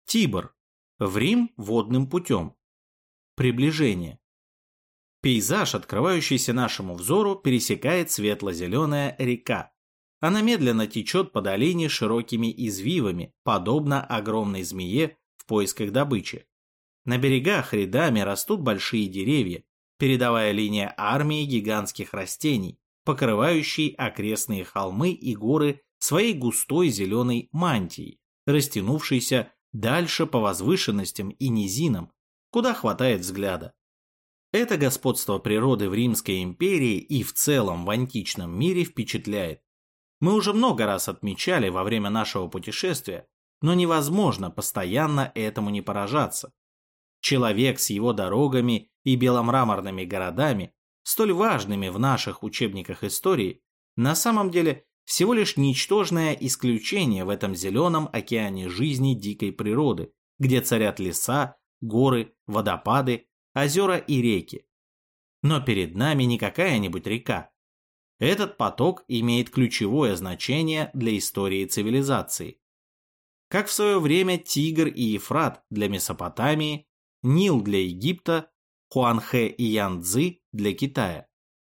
Тибр. В Рим водным путем. Приближение. Пейзаж, открывающийся нашему взору, пересекает светло-зеленая река. Она медленно течет по долине широкими извивами, подобно огромной змее в поисках добычи. На берегах рядами растут большие деревья, передовая линия армии гигантских растений, покрывающей окрестные холмы и горы своей густой зеленой мантией, растянувшейся дальше по возвышенностям и низинам, куда хватает взгляда. Это господство природы в Римской империи и в целом в античном мире впечатляет. Мы уже много раз отмечали во время нашего путешествия, но невозможно постоянно этому не поражаться. Человек с его дорогами и беломраморными городами, столь важными в наших учебниках истории, на самом деле всего лишь ничтожное исключение в этом зеленом океане жизни дикой природы, где царят леса, горы, водопады, озера и реки. Но перед нами не какая-нибудь река. Этот поток имеет ключевое значение для истории цивилизации. Как в свое время Тигр и Ефрат для Месопотамии, Нил для Египта, Хуанхэ и Янцзы для Китая.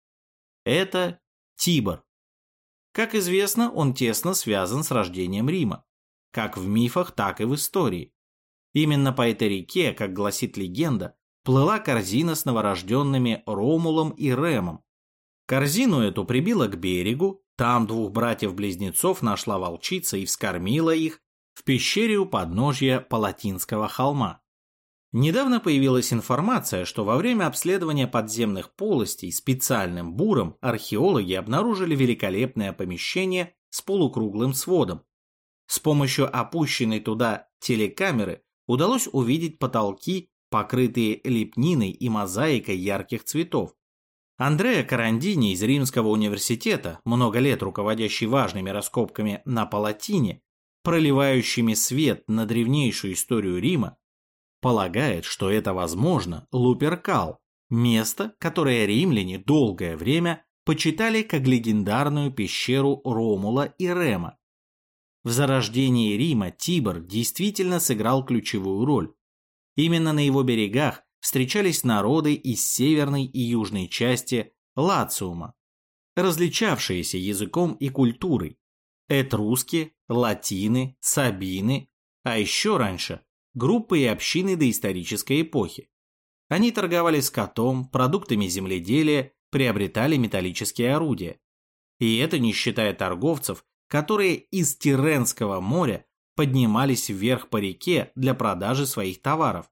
Это Тибр. Как известно, он тесно связан с рождением Рима, как в мифах, так и в истории. Именно по этой реке, как гласит легенда, плыла корзина с новорожденными Ромулом и Ремом. Корзину эту прибила к берегу, там двух братьев-близнецов нашла волчица и вскормила их в пещере у подножья Палатинского холма. Недавно появилась информация, что во время обследования подземных полостей специальным буром археологи обнаружили великолепное помещение с полукруглым сводом. С помощью опущенной туда телекамеры удалось увидеть потолки, покрытые лепниной и мозаикой ярких цветов. Андреа Карандини из Римского университета, много лет руководящий важными раскопками на Палатине, проливающими свет на древнейшую историю Рима, полагает, что это, возможно, Луперкал, место, которое римляне долгое время почитали как легендарную пещеру Ромула и Рема. В зарождении Рима Тибр действительно сыграл ключевую роль. Именно на его берегах встречались народы из северной и южной части Лациума, различавшиеся языком и культурой. Этруски, латины, сабины, а еще раньше группы и общины доисторической эпохи. Они торговали скотом, продуктами земледелия, приобретали металлические орудия. И это не считая торговцев, которые из Тирренского моря поднимались вверх по реке для продажи своих товаров.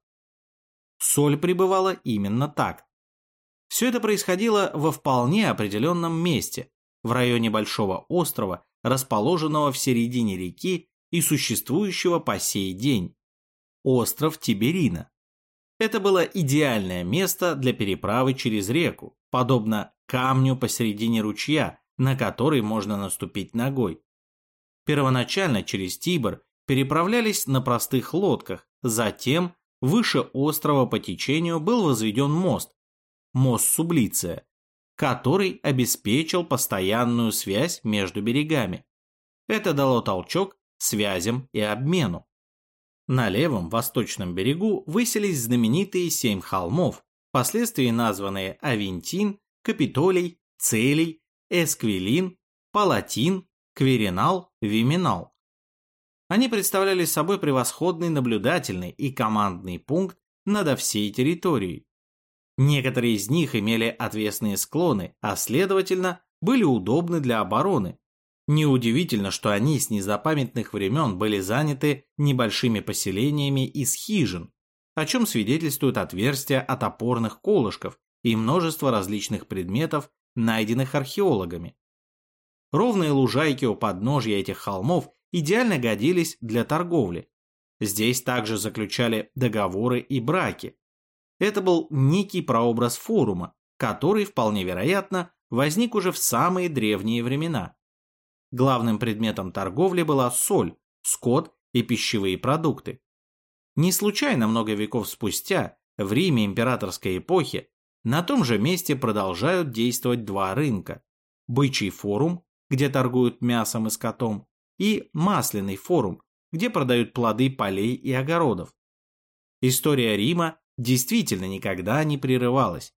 Соль прибывала именно так. Все это происходило во вполне определенном месте, в районе большого острова, расположенного в середине реки и существующего по сей день. Остров Тиберина. Это было идеальное место для переправы через реку, подобно камню посередине ручья, на который можно наступить ногой. Первоначально через Тибр переправлялись на простых лодках, затем выше острова по течению был возведен мост Сублиция, который обеспечил постоянную связь между берегами. Это дало толчок связям и обмену. На левом восточном берегу высились знаменитые 7 холмов, впоследствии названные Авентин, Капитолий, Целий, Эсквилин, Палатин, Кверинал, Виминал. Они представляли собой превосходный наблюдательный и командный пункт над всей территорией. Некоторые из них имели отвесные склоны, а следовательно, были удобны для обороны. Неудивительно, что они с незапамятных времен были заняты небольшими поселениями из хижин, о чем свидетельствуют отверстия от опорных колышков и множество различных предметов, найденных археологами. Ровные лужайки у подножья этих холмов идеально годились для торговли. Здесь также заключали договоры и браки. Это был некий прообраз форума, который, вполне вероятно, возник уже в самые древние времена. Главным предметом торговли была соль, скот и пищевые продукты. Не случайно много веков спустя, в Риме императорской эпохи, на том же месте продолжают действовать 2 рынка. Бычий форум, где торгуют мясом и скотом, и масляный форум, где продают плоды полей и огородов. История Рима действительно никогда не прерывалась.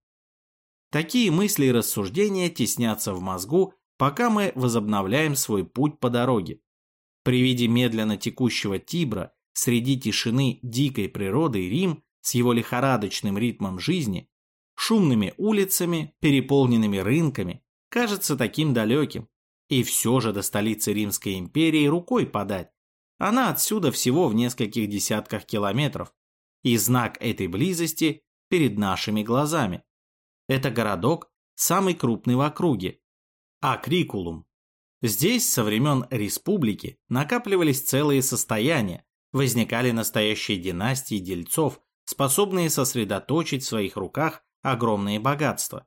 Такие мысли и рассуждения теснятся в мозгу, пока мы возобновляем свой путь по дороге. При виде медленно текущего Тибра среди тишины дикой природы Рим с его лихорадочным ритмом жизни, шумными улицами, переполненными рынками, кажется таким далеким. И все же до столицы Римской империи рукой подать. Она отсюда всего в нескольких десятках километров. И знак этой близости перед нашими глазами. Это городок, самый крупный в округе. Акрикулум. Здесь со времен республики накапливались целые состояния, возникали настоящие династии дельцов, способные сосредоточить в своих руках огромные богатства.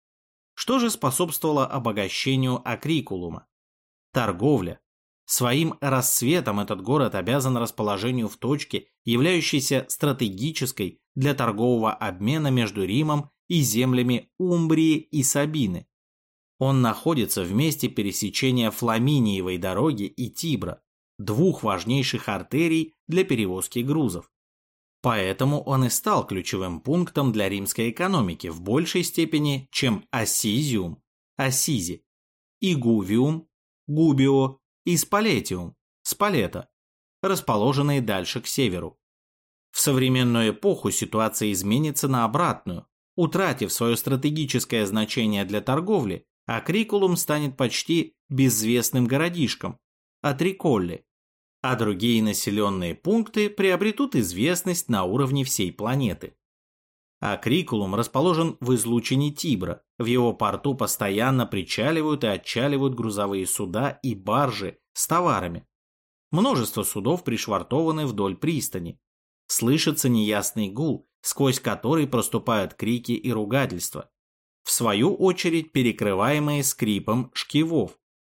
Что же способствовало обогащению Акрикулума? Торговля. Своим расцветом этот город обязан расположению в точке, являющейся стратегической для торгового обмена между Римом и землями Умбрии и Сабины. Он находится в месте пересечения Фламиниевой дороги и Тибра, двух важнейших артерий для перевозки грузов. Поэтому он и стал ключевым пунктом для римской экономики в большей степени, чем Ассизиум, Ассизи, и Гувиум, Губио и Спалетиум, Спалета, расположенные дальше к северу. В современную эпоху ситуация изменится на обратную. Утратив свое стратегическое значение для торговли, Акрикулум станет почти безвестным городишком, Атриколли, а другие населенные пункты приобретут известность на уровне всей планеты. Акрикулум расположен в излучине Тибра, в его порту постоянно причаливают и отчаливают грузовые суда и баржи с товарами. Множество судов пришвартованы вдоль пристани. Слышится неясный гул, сквозь который проступают крики и ругательства, в свою очередь перекрываемые скрипом шкивов.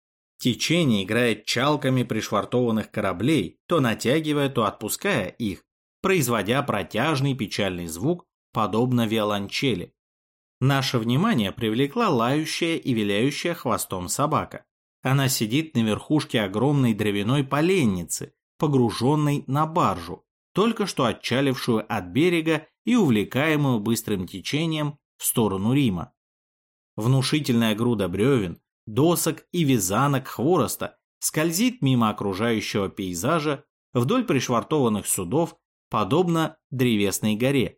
Течение играет чалками пришвартованных кораблей, то натягивая, то отпуская их, производя протяжный печальный звук, подобно виолончели. Наше внимание привлекла лающая и виляющая хвостом собака. Она сидит на верхушке огромной дровяной поленницы, погруженной на баржу, только что отчалившую от берега и увлекаемую быстрым течением в сторону Рима. Внушительная груда бревен, досок и вязанок хвороста скользит мимо окружающего пейзажа вдоль пришвартованных судов, подобно древесной горе.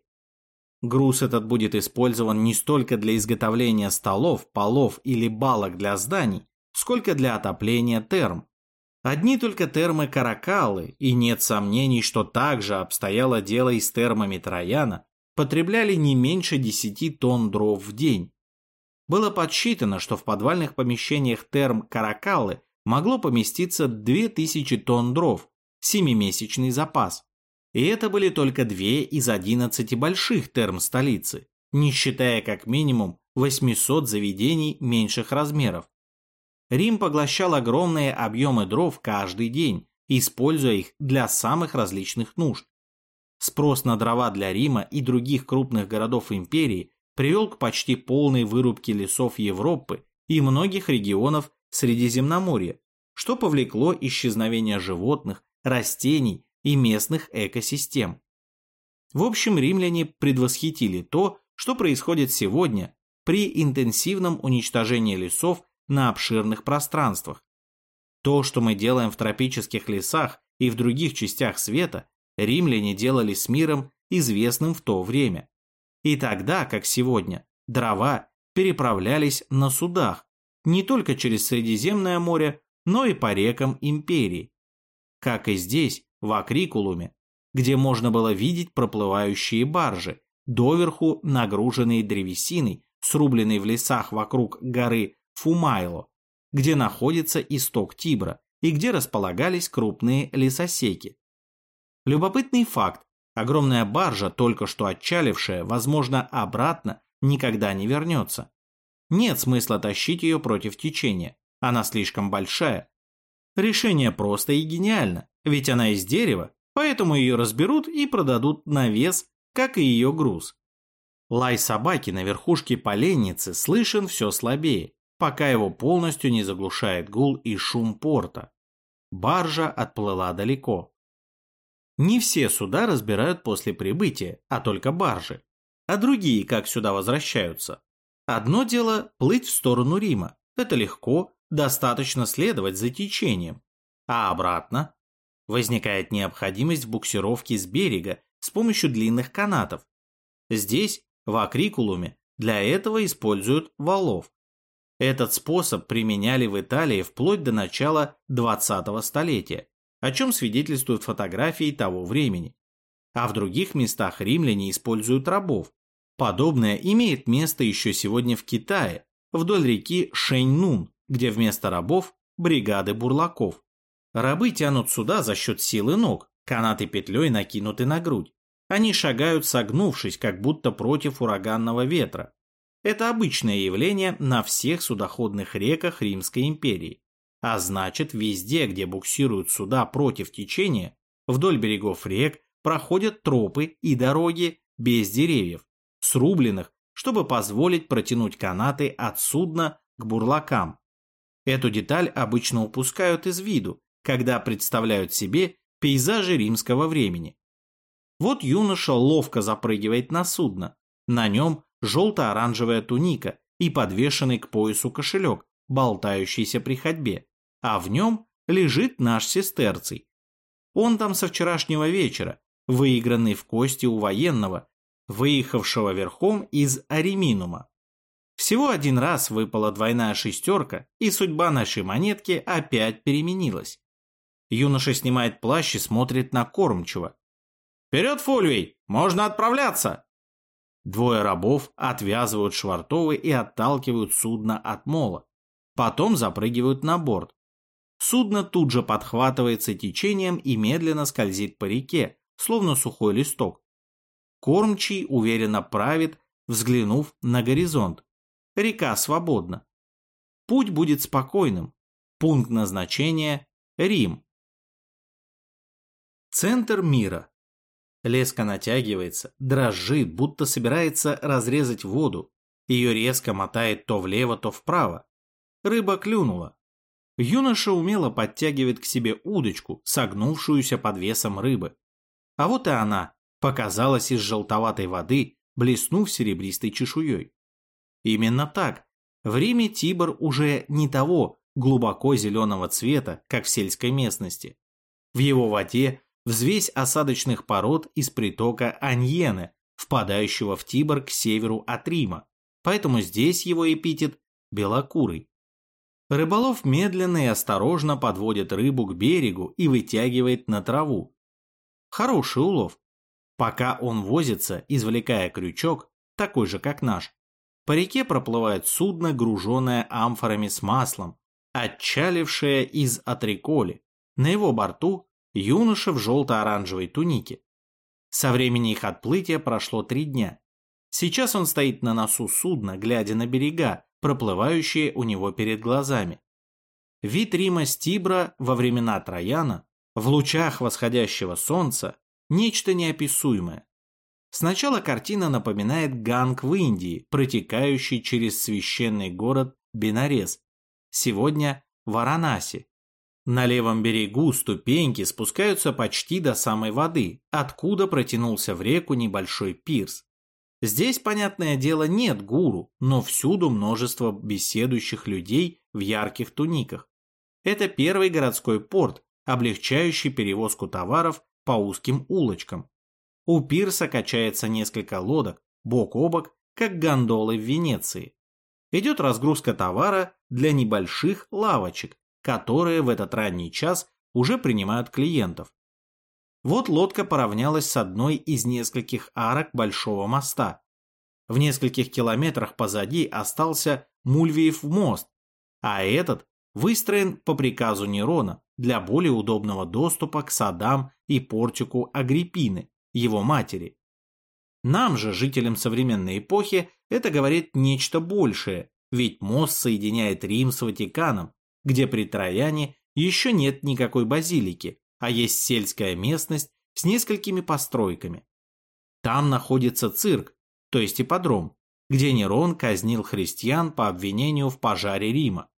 Груз этот будет использован не столько для изготовления столов, полов или балок для зданий, сколько для отопления терм. Одни только термы Каракаллы, и нет сомнений, что также обстояло дело и с термами Трояна, потребляли не меньше 10 тонн дров в день. Было подсчитано, что в подвальных помещениях терм Каракаллы могло поместиться 2000 тонн дров, 7-месячный запас. И это были только 2 из 11 больших терм столицы, не считая как минимум 800 заведений меньших размеров. Рим поглощал огромные объемы дров каждый день, используя их для самых различных нужд. Спрос на дрова для Рима и других крупных городов империи привел к почти полной вырубке лесов Европы и многих регионов Средиземноморья, что повлекло исчезновение животных, растений и местных экосистем. В общем, римляне предвосхитили то, что происходит сегодня при интенсивном уничтожении лесов на обширных пространствах. То, что мы делаем в тропических лесах и в других частях света, римляне делали с миром, известным в то время. И тогда, как сегодня, дрова переправлялись на судах не только через Средиземное море, но и по рекам империи. Как и здесь, в Акрикулуме, где можно было видеть проплывающие баржи, доверху нагруженные древесиной, срубленной в лесах вокруг горы Фумайло, где находится исток Тибра и где располагались крупные лесосеки. Любопытный факт: огромная баржа, только что отчалившая, возможно, обратно никогда не вернется. Нет смысла тащить ее против течения, она слишком большая. Решение просто и гениально, ведь она из дерева, поэтому ее разберут и продадут на вес, как и ее груз. Лай собаки на верхушке поленницы слышен все слабее, пока его полностью не заглушает гул и шум порта. Баржа отплыла далеко. Не все суда разбирают после прибытия, а только баржи. А другие как сюда возвращаются? Одно дело плыть в сторону Рима. Это легко, достаточно следовать за течением. А обратно? Возникает необходимость в буксировке с берега с помощью длинных канатов. Здесь, в Акрикулуме, для этого используют валов. Этот способ применяли в Италии вплоть до начала 20-го столетия, о чем свидетельствуют фотографии того времени. А в других местах римляне используют рабов. Подобное имеет место еще сегодня в Китае, вдоль реки Шэньнун, где вместо рабов – бригады бурлаков. Рабы тянут суда за счет силы ног, канаты петлей накинуты на грудь. Они шагают согнувшись, как будто против ураганного ветра. Это обычное явление на всех судоходных реках Римской империи. А значит, везде, где буксируют суда против течения, вдоль берегов рек проходят тропы и дороги без деревьев, срубленных, чтобы позволить протянуть канаты от судна к бурлакам. Эту деталь обычно упускают из виду, когда представляют себе пейзажи римского времени. Вот юноша ловко запрыгивает на судно. На нем желто-оранжевая туника и подвешенный к поясу кошелек, болтающийся при ходьбе, а в нем лежит наш сестерций. Он там со вчерашнего вечера, выигранный в кости у военного, выехавшего верхом из Ариминума. Всего один раз выпала двойная шестерка, и судьба нашей монетки опять переменилась. Юноша снимает плащ и смотрит на кормчего. «Вперед, Фульвий! Можно отправляться!» Двое рабов отвязывают швартовы и отталкивают судно от мола. Потом запрыгивают на борт. Судно тут же подхватывается течением и медленно скользит по реке, словно сухой листок. Кормчий уверенно правит, взглянув на горизонт. Река свободна. Путь будет спокойным. Пункт назначения – Рим. Центр мира. Леска натягивается, дрожит, будто собирается разрезать воду. Ее резко мотает то влево, то вправо. Рыба клюнула. Юноша умело подтягивает к себе удочку, согнувшуюся под весом рыбы. А вот и она показалась из желтоватой воды, блеснув серебристой чешуей. Именно так. В Риме Тибр уже не того глубоко зеленого цвета, как в сельской местности. В его воде взвесь осадочных пород из притока Аньене, впадающего в Тибр к северу от Рима, поэтому здесь его эпитет белокурый. Рыболов медленно и осторожно подводит рыбу к берегу и вытягивает на траву. Хороший улов. Пока он возится, извлекая крючок, такой же как наш, по реке проплывает судно, груженное амфорами с маслом, отчалившее из Атриколи. На его борту юноша в желто-оранжевой тунике. Со времени их отплытия прошло 3 дня. Сейчас он стоит на носу судна, глядя на берега, проплывающие у него перед глазами. Вид Рима с Тибра во времена Трояна, в лучах восходящего солнца, нечто неописуемое. Сначала картина напоминает Ганг в Индии, протекающий через священный город Бенарес, сегодня Варанаси. На левом берегу ступеньки спускаются почти до самой воды, откуда протянулся в реку небольшой пирс. Здесь, понятное дело, нет гуру, но всюду множество беседующих людей в ярких туниках. Это первый городской порт, облегчающий перевозку товаров по узким улочкам. У пирса качается несколько лодок, бок о бок, как гондолы в Венеции. Идет разгрузка товара для небольших лавочек, которые в этот ранний час уже принимают клиентов. Вот лодка поравнялась с одной из нескольких арок большого моста. В нескольких километрах позади остался Мульвиев мост, а этот выстроен по приказу Нерона для более удобного доступа к садам и портику Агриппины, его матери. Нам же, жителям современной эпохи, это говорит нечто большее, ведь мост соединяет Рим с Ватиканом, где при Трояне еще нет никакой базилики, а есть сельская местность с несколькими постройками. Там находится цирк, то есть ипподром, где Нерон казнил христиан по обвинению в пожаре Рима.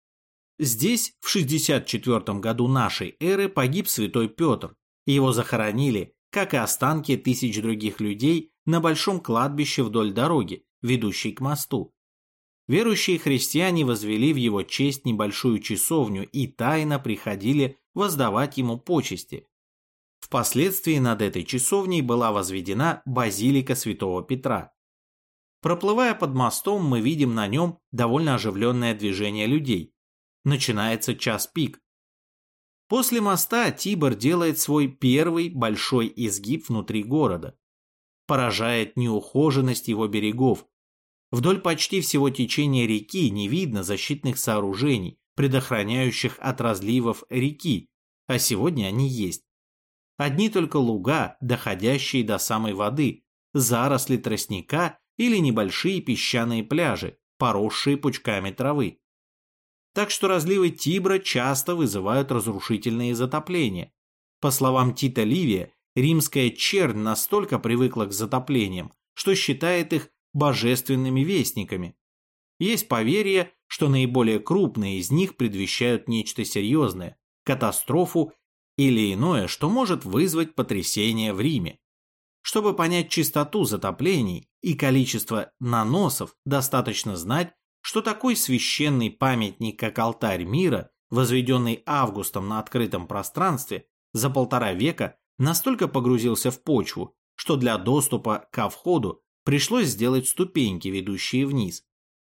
Здесь в 64 году нашей эры погиб святой Петр, его захоронили, как и останки тысяч других людей на большом кладбище вдоль дороги, ведущей к мосту. Верующие христиане возвели в его честь небольшую часовню и тайно приходили воздавать ему почести. Впоследствии над этой часовней была возведена базилика святого Петра. Проплывая под мостом, мы видим на нем довольно оживленное движение людей. Начинается час пик. После моста Тибр делает свой первый большой изгиб внутри города. Поражает неухоженность его берегов. Вдоль почти всего течения реки не видно защитных сооружений, предохраняющих от разливов реки, а сегодня они есть. Одни только луга, доходящие до самой воды, заросли тростника или небольшие песчаные пляжи, поросшие пучками травы. Так что разливы Тибра часто вызывают разрушительные затопления. По словам Тита Ливия, римская чернь настолько привыкла к затоплениям, что считает их божественными вестниками. Есть поверье, что наиболее крупные из них предвещают нечто серьезное, катастрофу или иное, что может вызвать потрясение в Риме. Чтобы понять частоту затоплений и количество наносов, достаточно знать, что такой священный памятник, как алтарь мира, возведенный Августом на открытом пространстве, за 1,5 века настолько погрузился в почву, что для доступа ко входу пришлось сделать ступеньки, ведущие вниз.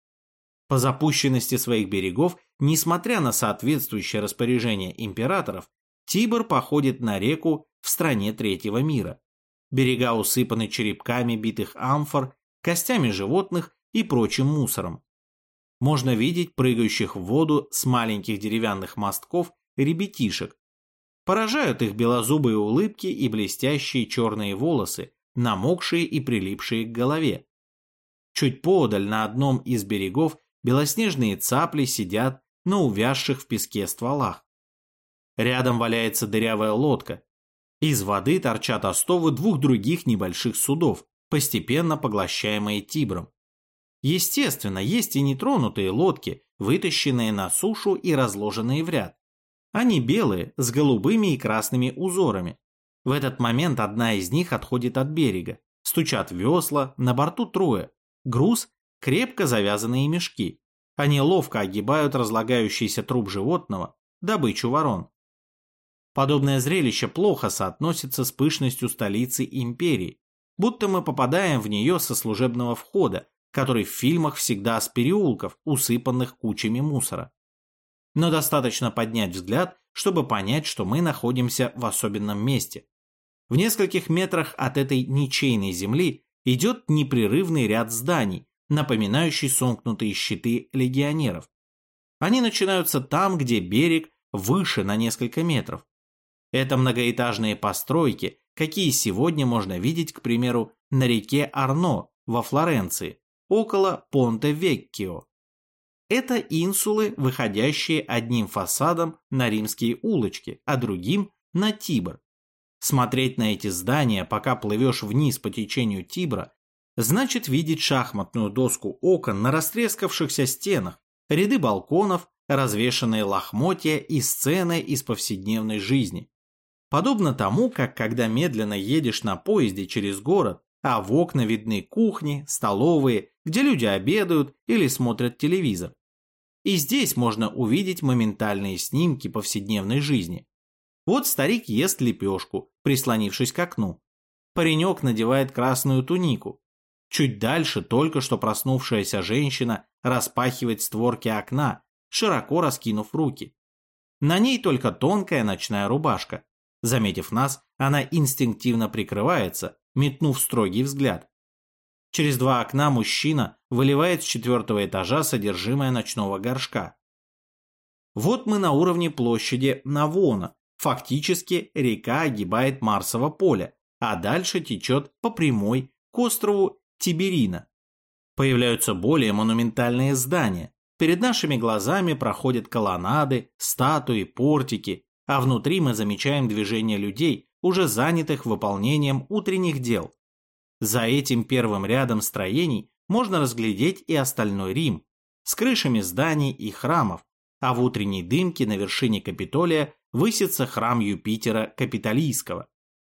По запущенности своих берегов, несмотря на соответствующее распоряжение императоров, Тибр походит на реку в стране третьего мира. Берега усыпаны черепками битых амфор, костями животных и прочим мусором. Можно видеть прыгающих в воду с маленьких деревянных мостков ребятишек. Поражают их белозубые улыбки и блестящие черные волосы, намокшие и прилипшие к голове. Чуть поодаль на одном из берегов белоснежные цапли сидят на увязших в песке стволах. Рядом валяется дырявая лодка. Из воды торчат остовы 2 других небольших судов, постепенно поглощаемые Тибром. Естественно, есть и нетронутые лодки, вытащенные на сушу и разложенные в ряд. Они белые, с голубыми и красными узорами. В этот момент одна из них отходит от берега. Стучат весла, на борту трое. Груз – крепко завязанные мешки. Они ловко огибают разлагающийся труп животного, добычу ворон. Подобное зрелище плохо соотносится с пышностью столицы империи, будто мы попадаем в нее со служебного входа, который в фильмах всегда с переулков, усыпанных кучами мусора. Но достаточно поднять взгляд, чтобы понять, что мы находимся в особенном месте. В нескольких метрах от этой ничейной земли идет непрерывный ряд зданий, напоминающий сомкнутые щиты легионеров. Они начинаются там, где берег выше на несколько метров. Это многоэтажные постройки, какие сегодня можно видеть, к примеру, на реке Арно во Флоренции, около Понте-Веккио. Это инсулы, выходящие одним фасадом на римские улочки, а другим на Тибр. Смотреть на эти здания, пока плывешь вниз по течению Тибра, значит видеть шахматную доску окон на растрескавшихся стенах, ряды балконов, развешанные лохмотья и сцены из повседневной жизни. Подобно тому, как когда медленно едешь на поезде через город, а в окна видны кухни, столовые, где люди обедают или смотрят телевизор. И здесь можно увидеть моментальные снимки повседневной жизни. Вот старик ест лепешку, прислонившись к окну. Паренек надевает красную тунику. Чуть дальше только что проснувшаяся женщина распахивает створки окна, широко раскинув руки. На ней только тонкая ночная рубашка. Заметив нас, она инстинктивно прикрывается, метнув строгий взгляд. Через 2 окна мужчина выливает с 4-го этажа содержимое ночного горшка. Вот мы на уровне площади Навона. Фактически река огибает Марсово поле, а дальше течет по прямой к острову Тиберина. Появляются более монументальные здания. Перед нашими глазами проходят колоннады, статуи, портики, а внутри мы замечаем движение людей, уже занятых выполнением утренних дел. За этим первым рядом строений можно разглядеть и остальной Рим, с крышами зданий и храмов, а в утренней дымке на вершине Капитолия высится храм Юпитера Капитолийского.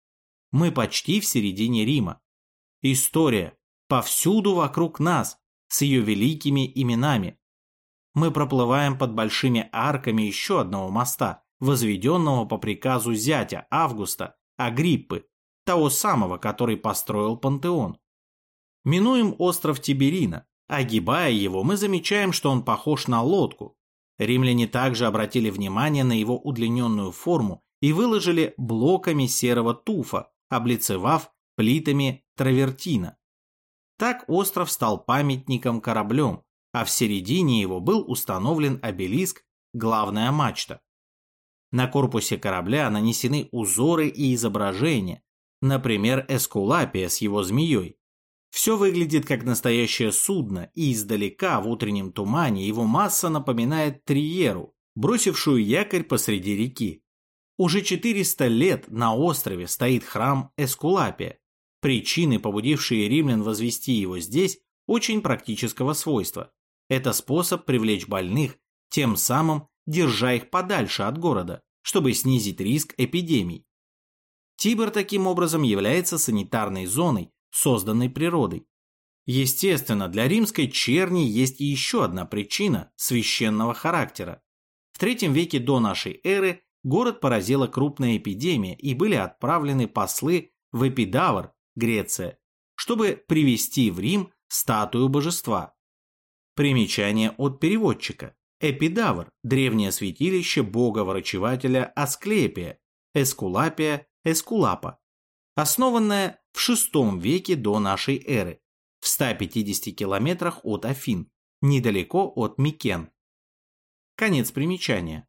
Мы почти в середине Рима. История повсюду вокруг нас, с ее великими именами. Мы проплываем под большими арками еще одного моста, возведенного по приказу зятя Августа, Агриппы, того самого, который построил Пантеон. Минуем остров Тиберина. Огибая его, мы замечаем, что он похож на лодку. Римляне также обратили внимание на его удлиненную форму и выложили блоками серого туфа, облицевав плитами травертина. Так остров стал памятником кораблем, а в середине его был установлен обелиск, главная мачта. На корпусе корабля нанесены узоры и изображения, например, Эскулапия с его змеей. Все выглядит как настоящее судно, и издалека в утреннем тумане его масса напоминает триеру, бросившую якорь посреди реки. Уже 400 лет на острове стоит храм Эскулапия. Причины, побудившие римлян возвести его здесь, очень практического свойства. Это способ привлечь больных, тем самым держа их подальше от города, чтобы снизить риск эпидемий. Тибр таким образом является санитарной зоной, созданной природой. Естественно, для римской черни есть и еще одна причина священного характера. В III веке до нашей эры город поразила крупная эпидемия и были отправлены послы в Эпидавр, Греция, чтобы привести в Рим статую божества. Примечание от переводчика. Эпидавр – древнее святилище бога-врачевателя Асклепия, Эскулапия, Эскулапа, основанное в VI веке до нашей эры, в 150 километрах от Афин, недалеко от Микен. Конец примечания.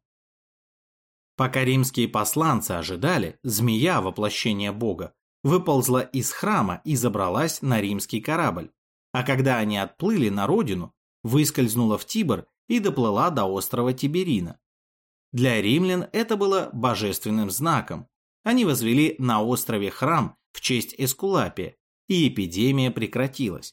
Пока римские посланцы ожидали, змея, воплощение бога, выползла из храма и забралась на римский корабль, а когда они отплыли на родину, выскользнула в Тибр и доплыла до острова Тиберина. Для римлян это было божественным знаком. Они возвели на острове храм в честь Эскулапия, и эпидемия прекратилась.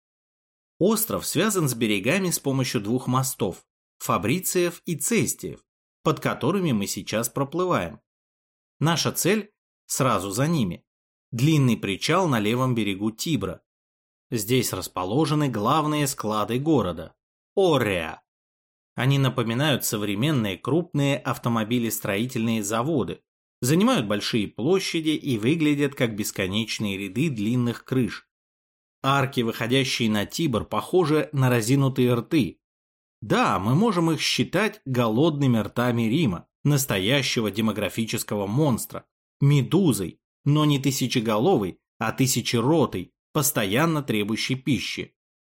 Остров связан с берегами с помощью двух мостов – Фабрициев и Цестиев, под которыми мы сейчас проплываем. Наша цель сразу за ними – длинный причал на левом берегу Тибра. Здесь расположены главные склады города – Ореа. Они напоминают современные крупные автомобилестроительные заводы, занимают большие площади и выглядят как бесконечные ряды длинных крыш. Арки, выходящие на Тибр, похожи на разинутые рты. Да, мы можем их считать голодными ртами Рима, настоящего демографического монстра, медузой, но не тысячеголовой, а тысячеротой, постоянно требующей пищи.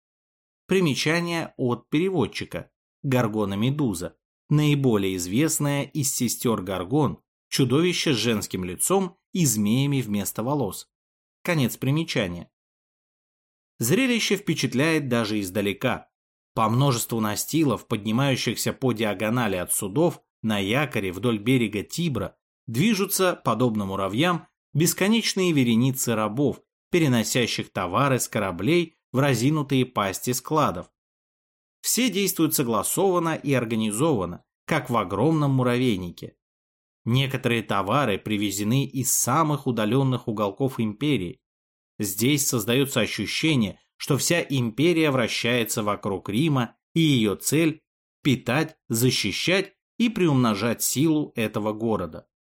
Примечание от переводчика. Горгона-медуза. Наиболее известная из сестер Горгон, чудовище с женским лицом и змеями вместо волос. Конец примечания. Зрелище впечатляет даже издалека. По множеству настилов, поднимающихся по диагонали от судов, на якоре вдоль берега Тибра, движутся, подобно муравьям, бесконечные вереницы рабов, переносящих товары с кораблей в разинутые пасти складов. Все действуют согласованно и организованно, как в огромном муравейнике. Некоторые товары привезены из самых удаленных уголков империи. Здесь создается ощущение, что вся империя вращается вокруг Рима, и ее цель – питать, защищать и приумножать силу этого города.